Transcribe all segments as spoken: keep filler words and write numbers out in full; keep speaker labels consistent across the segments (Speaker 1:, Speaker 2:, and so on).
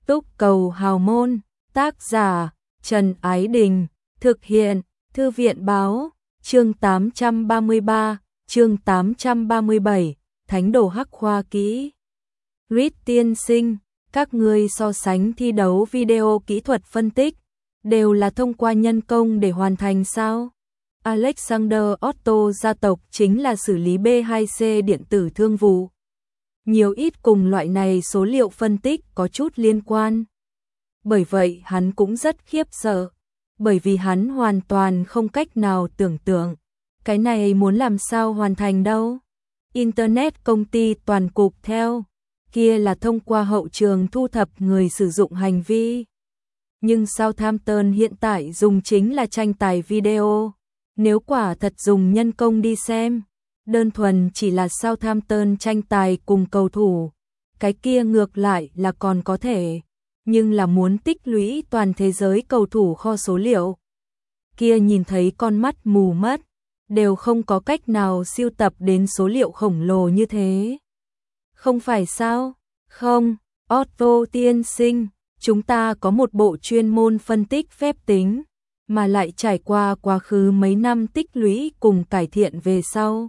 Speaker 1: Túc Cầu Hào Môn, tác giả Trần Ái Đình, thực hiện Thư viện Báo, chương tám trăm ba mươi ba, chương tám trăm ba mươi bảy, Thánh đồ Hắc Khoa Kỹ. Reed tiên sinh, các ngươi so sánh thi đấu video kỹ thuật phân tích, đều là thông qua nhân công để hoàn thành sao? Alexander Otto gia tộc chính là xử lý B hai C điện tử thương vụ. Nhiều ít cùng loại này số liệu phân tích có chút liên quan. Bởi vậy hắn cũng rất khiếp sợ, bởi vì hắn hoàn toàn không cách nào tưởng tượng. Cái này muốn làm sao hoàn thành đâu? Internet công ty toàn cục theo, kia là thông qua hậu trường thu thập người sử dụng hành vi. Nhưng Southampton hiện tại dùng chính là tranh tài video. Nếu quả thật dùng nhân công đi xem, đơn thuần chỉ là Southampton tranh tài cùng cầu thủ, cái kia ngược lại là còn có thể, nhưng là muốn tích lũy toàn thế giới cầu thủ kho số liệu. Kia nhìn thấy con mắt mù mất, đều không có cách nào siêu tập đến số liệu khổng lồ như thế. Không phải sao? Không, Otto tiên sinh, chúng ta có một bộ chuyên môn phân tích phép tính, mà lại trải qua quá khứ mấy năm tích lũy cùng cải thiện về sau.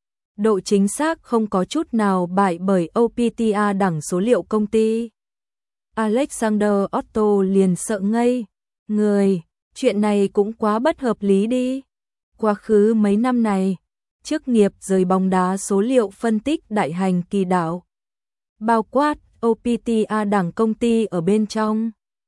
Speaker 1: Độ chính xác không có chút nào bại bởi ô pê tê a đẳng số liệu công ty. Alexander Otto liền sợ ngây. Người, chuyện này cũng quá bất hợp lý đi. Quá khứ mấy năm này, chức nghiệp rời bóng đá số liệu phân tích đại hành kỳ đạo. Bao quát ô pê tê a đẳng công ty ở bên trong,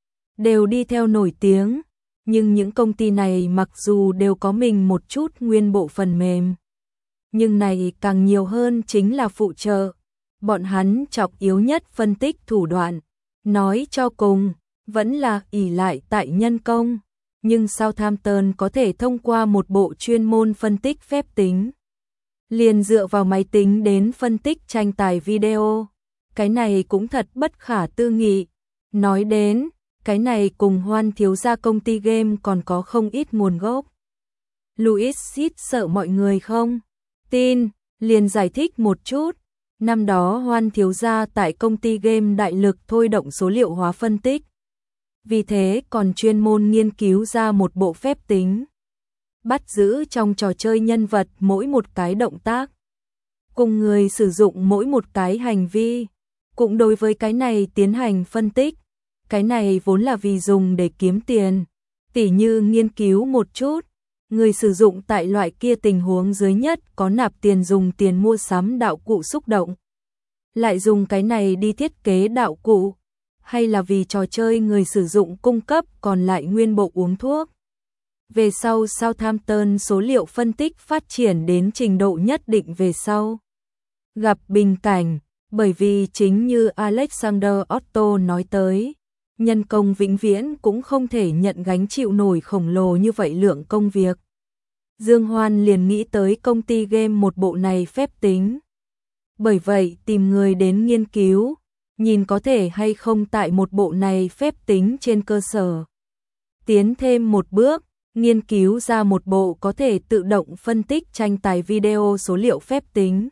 Speaker 1: đều đi theo nổi tiếng. Nhưng những công ty này mặc dù đều có mình một chút nguyên bộ phần mềm, nhưng này càng nhiều hơn chính là phụ trợ. Bọn hắn trọng yếu nhất phân tích thủ đoạn, nói cho cùng, vẫn là ỷ lại tại nhân công. Nhưng Southampton có thể thông qua một bộ chuyên môn phân tích phép tính, liền dựa vào máy tính đến phân tích tranh tài video. Cái này cũng thật bất khả tư nghị. Nói đến, cái này cùng Hoan thiếu gia công ty game còn có không ít nguồn gốc. Louis Seed sợ mọi người không tin, liền giải thích một chút. Năm đó Hoan thiếu gia tại công ty game đại lực thôi động số liệu hóa phân tích. Vì thế còn chuyên môn nghiên cứu ra một bộ phép tính, bắt giữ trong trò chơi nhân vật mỗi một cái động tác, cùng người sử dụng mỗi một cái hành vi, cũng đối với cái này tiến hành phân tích. Cái này vốn là vì dùng để kiếm tiền, tỉ như nghiên cứu một chút, người sử dụng tại loại kia tình huống dưới nhất có nạp tiền dùng tiền mua sắm đạo cụ xúc động, lại dùng cái này đi thiết kế đạo cụ, hay là vì trò chơi người sử dụng cung cấp còn lại nguyên bộ uống thuốc. Về sau Southampton số liệu phân tích phát triển đến trình độ nhất định về sau, gặp bình cảnh, bởi vì chính như Alexander Otto nói tới, nhân công vĩnh viễn cũng không thể nhận gánh chịu nổi khổng lồ như vậy lượng công việc. Dương Hoan liền nghĩ tới công ty game một bộ này phép tính. Bởi vậy tìm người đến nghiên cứu, nhìn có thể hay không tại một bộ này phép tính trên cơ sở tiến thêm một bước, nghiên cứu ra một bộ có thể tự động phân tích tranh tài video số liệu phép tính.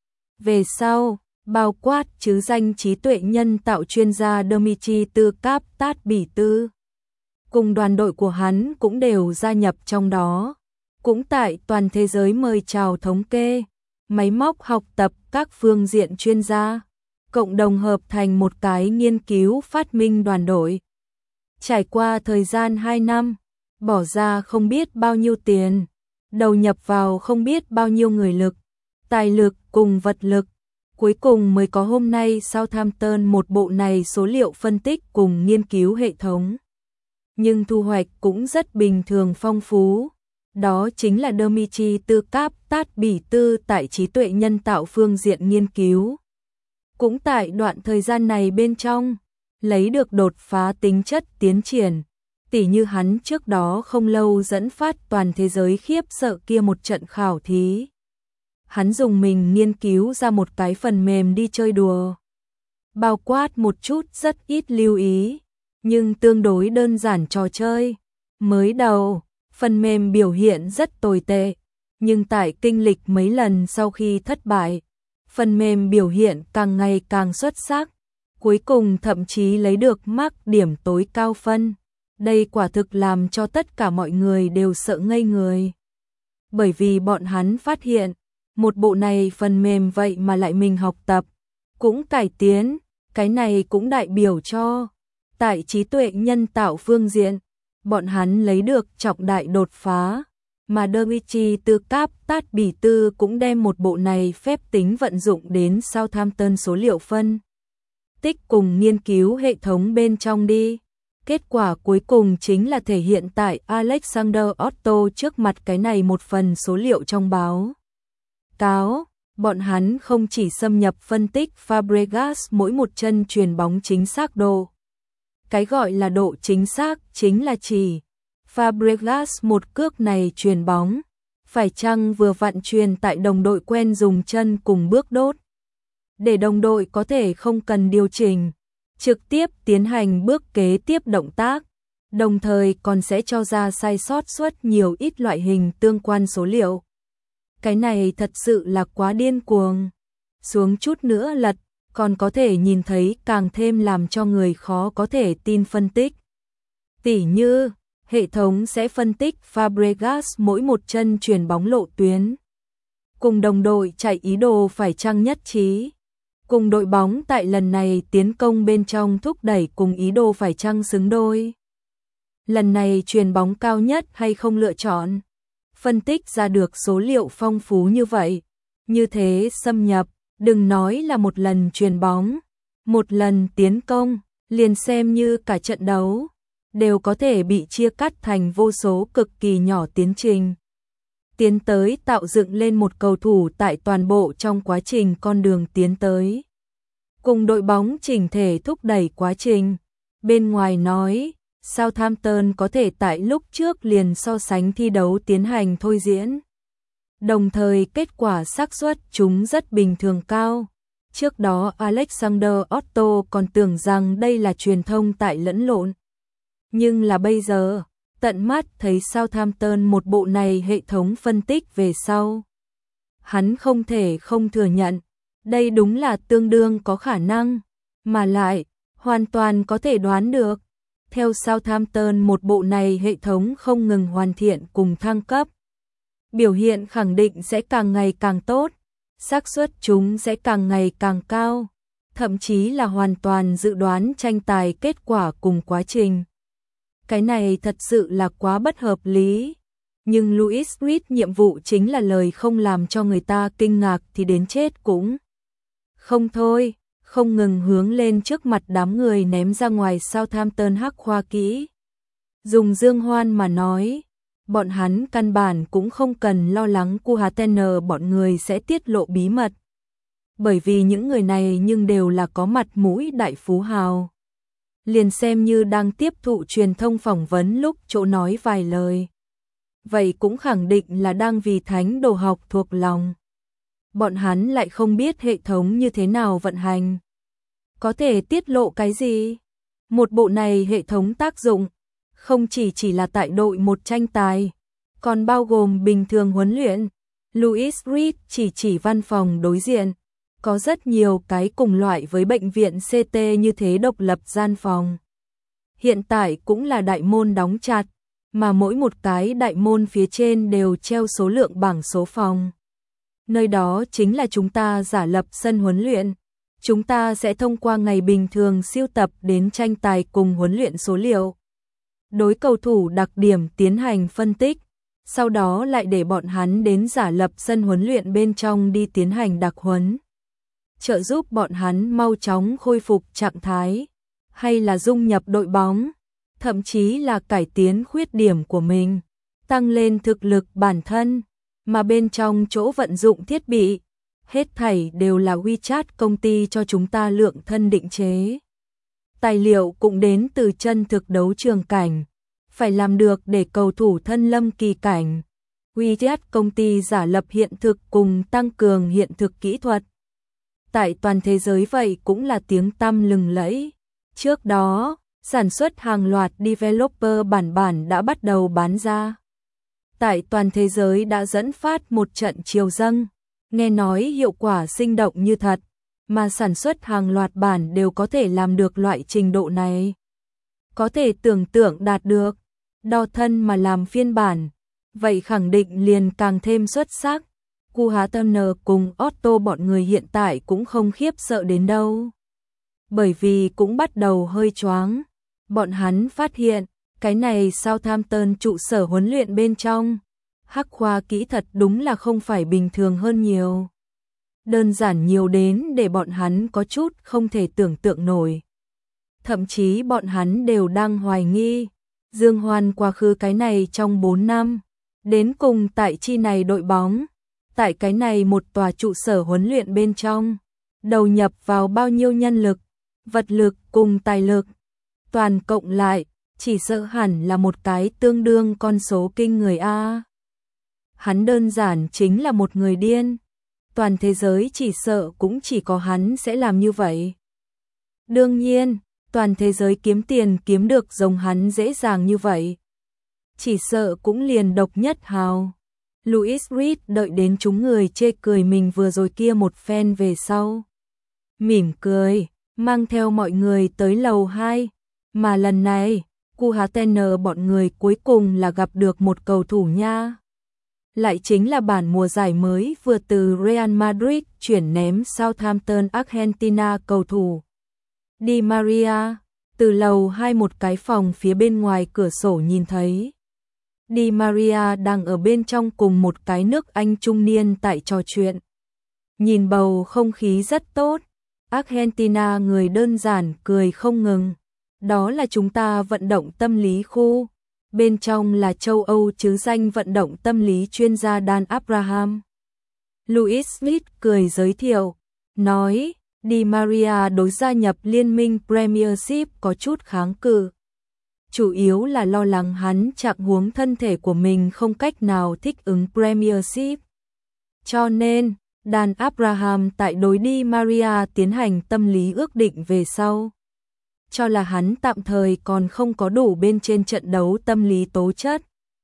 Speaker 1: Về sau, bao quát chứ danh trí tuệ nhân tạo chuyên gia Dmitry Tư Cáp Tát Bỉ Tư, cùng đoàn đội của hắn cũng đều gia nhập trong đó, cũng tại toàn thế giới mời chào thống kê, máy móc học tập các phương diện chuyên gia, cộng đồng hợp thành một cái nghiên cứu phát minh đoàn đội. Trải qua thời gian hai năm, bỏ ra không biết bao nhiêu tiền, đầu nhập vào không biết bao nhiêu người lực, tài lực cùng vật lực, cuối cùng mới có hôm nay Southampton một bộ này số liệu phân tích cùng nghiên cứu hệ thống. Nhưng thu hoạch cũng rất bình thường phong phú. Đó chính là Dmitry Tư Cáp Tát Bỉ Tư tại trí tuệ nhân tạo phương diện nghiên cứu. Cũng tại đoạn thời gian này bên trong, lấy được đột phá tính chất tiến triển. Tỉ như hắn trước đó không lâu dẫn phát toàn thế giới khiếp sợ kia một trận khảo thí. Hắn dùng mình nghiên cứu ra một cái phần mềm đi chơi đùa, bao quát một chút rất ít lưu ý, nhưng tương đối đơn giản trò chơi. Mới đầu, phần mềm biểu hiện rất tồi tệ, nhưng tại kinh lịch mấy lần sau khi thất bại, phần mềm biểu hiện càng ngày càng xuất sắc. cuối cùng thậm chí lấy được mark điểm tối cao phân. Đây quả thực làm cho tất cả mọi người đều sợ ngây người. Bởi vì bọn hắn phát hiện, một bộ này phần mềm vậy mà lại mình học tập, cũng cải tiến, cái này cũng đại biểu cho tại trí tuệ nhân tạo phương diện, bọn hắn lấy được trọng đại đột phá, mà Dmitry từ Cáp Tát Bỉ Tư cũng đem một bộ này phép tính vận dụng đến Southampton số liệu phân tích cùng nghiên cứu hệ thống bên trong đi. Kết quả cuối cùng chính là thể hiện tại Alexander Otto trước mặt cái này một phần số liệu trong báo cáo. Bọn hắn không chỉ xâm nhập phân tích Fabregas mỗi một chân chuyền bóng chính xác độ. Cái gọi là độ chính xác chính là chỉ Fabregas một cước này chuyền bóng, phải chăng vừa vặn chuyền tại đồng đội quen dùng chân cùng bước đốt. Để đồng đội có thể không cần điều chỉnh, trực tiếp tiến hành bước kế tiếp động tác, đồng thời còn sẽ cho ra sai sót suất nhiều ít loại hình tương quan số liệu. Cái này thật sự là quá điên cuồng. Xuống chút nữa lật, còn có thể nhìn thấy càng thêm làm cho người khó có thể tin phân tích. Tỉ như, hệ thống sẽ phân tích Fabregas mỗi một chân chuyền bóng lộ tuyến. Cùng đồng đội chạy ý đồ phải chăng nhất trí. Cùng đội bóng tại lần này tiến công bên trong thúc đẩy cùng ý đồ phải chăng xứng đôi. Lần này chuyền bóng cao nhất hay không lựa chọn. Phân tích ra được số liệu phong phú như vậy. Như thế xâm nhập, đừng nói là một lần chuyền bóng, một lần tiến công, liền xem như cả trận đấu, đều có thể bị chia cắt thành vô số cực kỳ nhỏ tiến trình. Tiến tới tạo dựng lên một cầu thủ tại toàn bộ trong quá trình con đường tiến tới. Cùng đội bóng chỉnh thể thúc đẩy quá trình. Bên ngoài nói, Southampton có thể tại lúc trước liền so sánh thi đấu tiến hành thôi diễn. Đồng thời kết quả xác suất chúng rất bình thường cao. Trước đó Alexander Otto còn tưởng rằng đây là truyền thông tại lẫn lộn. Nhưng là bây giờ, tận mắt thấy Southampton một bộ này hệ thống phân tích về sau. Hắn không thể không thừa nhận, đây đúng là tương đương có khả năng, mà lại, hoàn toàn có thể đoán được. Theo Southampton một bộ này hệ thống không ngừng hoàn thiện cùng thăng cấp. Biểu hiện khẳng định sẽ càng ngày càng tốt, xác suất chúng sẽ càng ngày càng cao, thậm chí là hoàn toàn dự đoán tranh tài kết quả cùng quá trình. Cái này thật sự là quá bất hợp lý. Nhưng Louis Reed nhiệm vụ chính là lời không làm cho người ta kinh ngạc thì đến chết cũng không thôi, không ngừng hướng lên trước mặt đám người ném ra ngoài Southampton hắc khoa kỹ. Dùng Dương Hoan mà nói, bọn hắn căn bản cũng không cần lo lắng Kuhatener bọn người sẽ tiết lộ bí mật. Bởi vì những người này nhưng đều là có mặt mũi đại phú hào. Liền xem như đang tiếp thụ truyền thông phỏng vấn lúc chỗ nói vài lời. Vậy cũng khẳng định là đang vì thánh đồ học thuộc lòng. Bọn hắn lại không biết hệ thống như thế nào vận hành. Có thể tiết lộ cái gì? Một bộ này hệ thống tác dụng, không chỉ chỉ là tại đội một tranh tài, còn bao gồm bình thường huấn luyện. Louis Reed chỉ chỉ văn phòng đối diện. Có rất nhiều cái cùng loại với bệnh viện xê tê như thế độc lập gian phòng. Hiện tại cũng là đại môn đóng chặt, mà mỗi một cái đại môn phía trên đều treo số lượng bảng số phòng. Nơi đó chính là chúng ta giả lập sân huấn luyện. Chúng ta sẽ thông qua ngày bình thường siêu tập đến tranh tài cùng huấn luyện số liệu. Đối cầu thủ đặc điểm tiến hành phân tích, sau đó lại để bọn hắn đến giả lập sân huấn luyện bên trong đi tiến hành đặc huấn. Trợ giúp bọn hắn mau chóng khôi phục trạng thái, hay là dung nhập đội bóng, thậm chí là cải tiến khuyết điểm của mình, tăng lên thực lực bản thân, mà bên trong chỗ vận dụng thiết bị, hết thảy đều là WeChat công ty cho chúng ta lượng thân định chế. Tài liệu cũng đến từ chân thực đấu trường cảnh, phải làm được để cầu thủ thân lâm kỳ cảnh. WeChat công ty giả lập hiện thực cùng tăng cường hiện thực kỹ thuật. Tại toàn thế giới vậy cũng là tiếng tăm lừng lẫy. Trước đó, sản xuất hàng loạt developer bản bản đã bắt đầu bán ra. Tại toàn thế giới đã dẫn phát một trận chiều dâng, nghe nói hiệu quả sinh động như thật. mà sản xuất hàng loạt bản đều có thể làm được loại trình độ này. Có thể tưởng tượng đạt được, đo thân mà làm phiên bản, vậy khẳng định liền càng thêm xuất sắc. Kuhatner cùng Otto bọn người hiện tại cũng không khiếp sợ đến đâu. Bởi vì cũng bắt đầu hơi choáng. Bọn hắn phát hiện, cái này Southampton trụ sở huấn luyện bên trong, hắc khoa kỹ thuật đúng là không phải bình thường hơn nhiều. Đơn giản nhiều đến để bọn hắn có chút không thể tưởng tượng nổi. Thậm chí bọn hắn đều đang hoài nghi, Dương Hoan quá khứ cái này trong bốn năm, đến cùng tại chi này đội bóng, tại cái này một tòa trụ sở huấn luyện bên trong, đầu nhập vào bao nhiêu nhân lực, vật lực cùng tài lực, toàn cộng lại, chỉ sợ hẳn là một cái tương đương con số kinh người a. Hắn đơn giản chính là một người điên, toàn thế giới chỉ sợ cũng chỉ có hắn sẽ làm như vậy. Đương nhiên, toàn thế giới kiếm tiền kiếm được giống hắn dễ dàng như vậy, chỉ sợ cũng liền độc nhất hào. Louis Reed đợi đến chúng người chê cười mình vừa rồi kia một phen về sau, mỉm cười, mang theo mọi người tới lầu hai, mà lần này, Kuhatner bọn người cuối cùng là gặp được một cầu thủ nha. Lại chính là bản mùa giải mới vừa từ Real Madrid chuyển ném Southampton Argentina cầu thủ Di Maria. Từ lầu hai một cái phòng phía bên ngoài cửa sổ nhìn thấy Di Maria đang ở bên trong cùng một cái nước Anh trung niên tại trò chuyện. Nhìn bầu không khí rất tốt, Argentina người đơn giản cười không ngừng. Đó là chúng ta vận động tâm lý khu, bên trong là châu Âu chứ danh vận động tâm lý chuyên gia Dan Abraham. Louis Smith cười giới thiệu, nói, Di Maria đối gia nhập liên minh Premiership có chút kháng cự. Chủ yếu là lo lắng hắn trạng huống thân thể của mình không cách nào thích ứng Premiership. Cho nên, Dan Abraham tại đối Di Maria tiến hành tâm lý ước định về sau. Cho là hắn tạm thời còn không có đủ bên trên trận đấu tâm lý tố chất.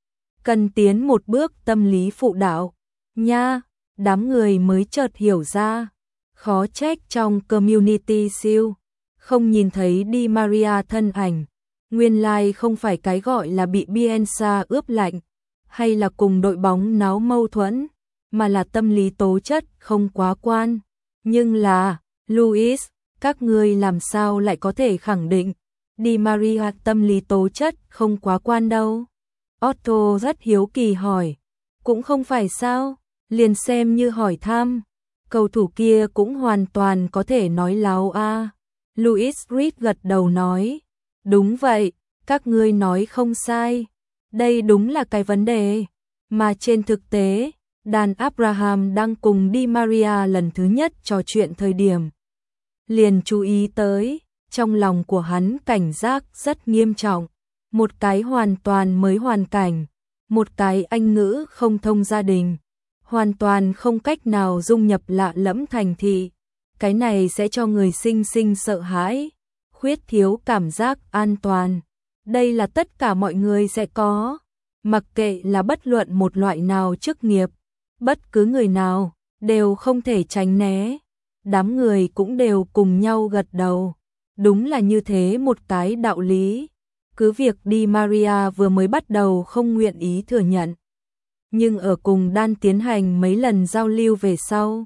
Speaker 1: Cần tiến một bước tâm lý phụ đạo. Nha, đám người mới chợt hiểu ra. Khó trách trong Community Shield không nhìn thấy Di Maria thân ảnh. Nguyên lai like không phải cái gọi là bị Bielsa ướp lạnh, hay là cùng đội bóng náo mâu thuẫn, mà là tâm lý tố chất không quá quan. Nhưng là, Louis, các ngươi làm sao lại có thể khẳng định Di Maria tâm lý tố chất không quá quan đâu? Otto rất hiếu kỳ hỏi. Cũng không phải sao, liền xem như hỏi thăm. Cầu thủ kia cũng hoàn toàn có thể nói láo a. À. Louis Reed gật đầu nói. Đúng vậy, các ngươi nói không sai. Đây đúng là cái vấn đề. Mà trên thực tế, Dan Abraham đang cùng Di Maria lần thứ nhất trò chuyện thời điểm. Liền chú ý tới, trong lòng của hắn cảnh giác rất nghiêm trọng. Một cái hoàn toàn mới hoàn cảnh, một cái Anh ngữ không thông gia đình, hoàn toàn không cách nào dung nhập lạ lẫm thành thị. Cái này sẽ cho người sinh sinh sợ hãi, khuyết thiếu cảm giác an toàn. Đây là tất cả mọi người sẽ có, mặc kệ là bất luận một loại nào chức nghiệp, bất cứ người nào, đều không thể tránh né. Đám người cũng đều cùng nhau gật đầu. Đúng là như thế một cái đạo lý. Cứ việc Di Maria vừa mới bắt đầu không nguyện ý thừa nhận. Nhưng ở cùng Dan tiến hành mấy lần giao lưu về sau,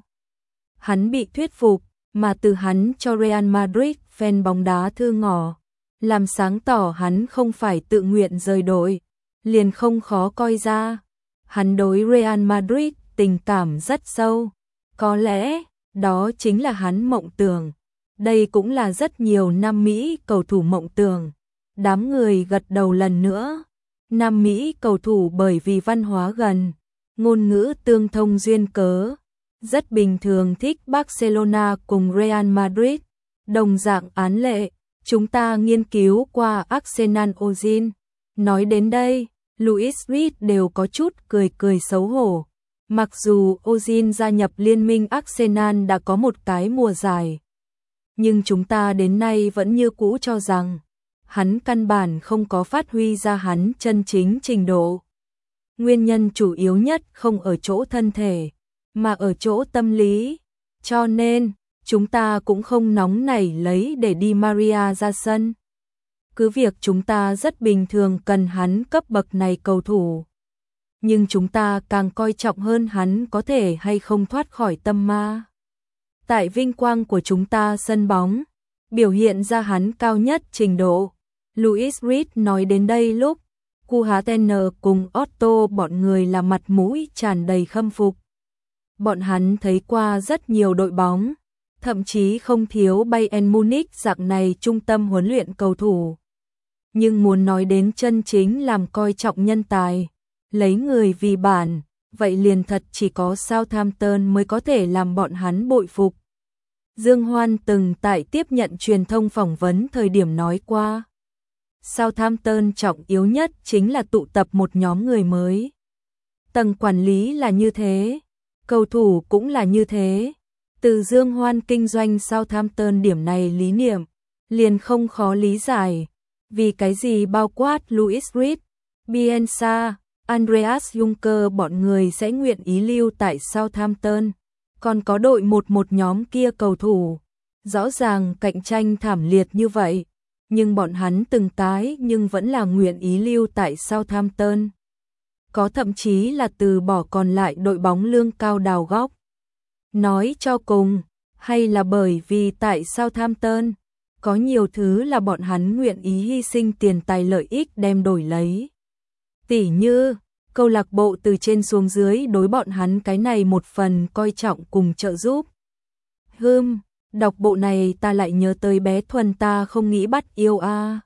Speaker 1: hắn bị thuyết phục, mà từ hắn cho Real Madrid fan bóng đá thư ngỏ, làm sáng tỏ hắn không phải tự nguyện rời đội, liền không khó coi ra. Hắn đối Real Madrid tình cảm rất sâu, có lẽ đó chính là hắn mộng tưởng. Đây cũng là rất nhiều Nam Mỹ cầu thủ mộng tưởng. Đám người gật đầu lần nữa. Nam Mỹ cầu thủ bởi vì văn hóa gần, ngôn ngữ tương thông duyên cớ, rất bình thường thích Barcelona cùng Real Madrid. Đồng dạng án lệ, chúng ta nghiên cứu qua Arsenal Ozil. Nói đến đây, Louis Reed đều có chút cười cười xấu hổ. Mặc dù Ozil gia nhập liên minh Arsenal đã có một cái mùa giải, nhưng chúng ta đến nay vẫn như cũ cho rằng hắn căn bản không có phát huy ra hắn chân chính trình độ. Nguyên nhân chủ yếu nhất không ở chỗ thân thể, mà ở chỗ tâm lý. Cho nên, chúng ta cũng không nóng nảy lấy để Di Maria ra sân. Cứ việc chúng ta rất bình thường cần hắn cấp bậc này cầu thủ. Nhưng chúng ta càng coi trọng hơn hắn có thể hay không thoát khỏi tâm ma. Tại vinh quang của chúng ta sân bóng, biểu hiện ra hắn cao nhất trình độ. Louis Reed nói đến đây lúc Kuhatener cùng Otto bọn người là mặt mũi tràn đầy khâm phục. Bọn hắn thấy qua rất nhiều đội bóng, thậm chí không thiếu Bayern Munich dạng này trung tâm huấn luyện cầu thủ. Nhưng muốn nói đến chân chính làm coi trọng nhân tài, lấy người vì bản, vậy liền thật chỉ có Southampton mới có thể làm bọn hắn bội phục. Dương Hoan từng tại tiếp nhận truyền thông phỏng vấn thời điểm nói qua. Southampton trọng yếu nhất chính là tụ tập một nhóm người mới. Tầng quản lý là như thế, cầu thủ cũng là như thế. Từ Dương Hoan kinh doanh Southampton điểm này lý niệm, liền không khó lý giải. Vì cái gì bao quát Louis Reed, Bielsa, Andreas Juncker bọn người sẽ nguyện ý lưu tại Southampton, còn có đội một một nhóm kia cầu thủ. Rõ ràng cạnh tranh thảm liệt như vậy, nhưng bọn hắn từng cái nhưng vẫn là nguyện ý lưu tại Southampton. Có thậm chí là từ bỏ còn lại đội bóng lương cao đào góc. Nói cho cùng, hay là bởi vì tại Southampton, có nhiều thứ là bọn hắn nguyện ý hy sinh tiền tài lợi ích đem đổi lấy. Tỉ như, câu lạc bộ từ trên xuống dưới đối bọn hắn cái này một phần coi trọng cùng trợ giúp. Hừm, đọc bộ này ta lại nhớ tới bé Thuần ta không nghĩ bắt yêu a.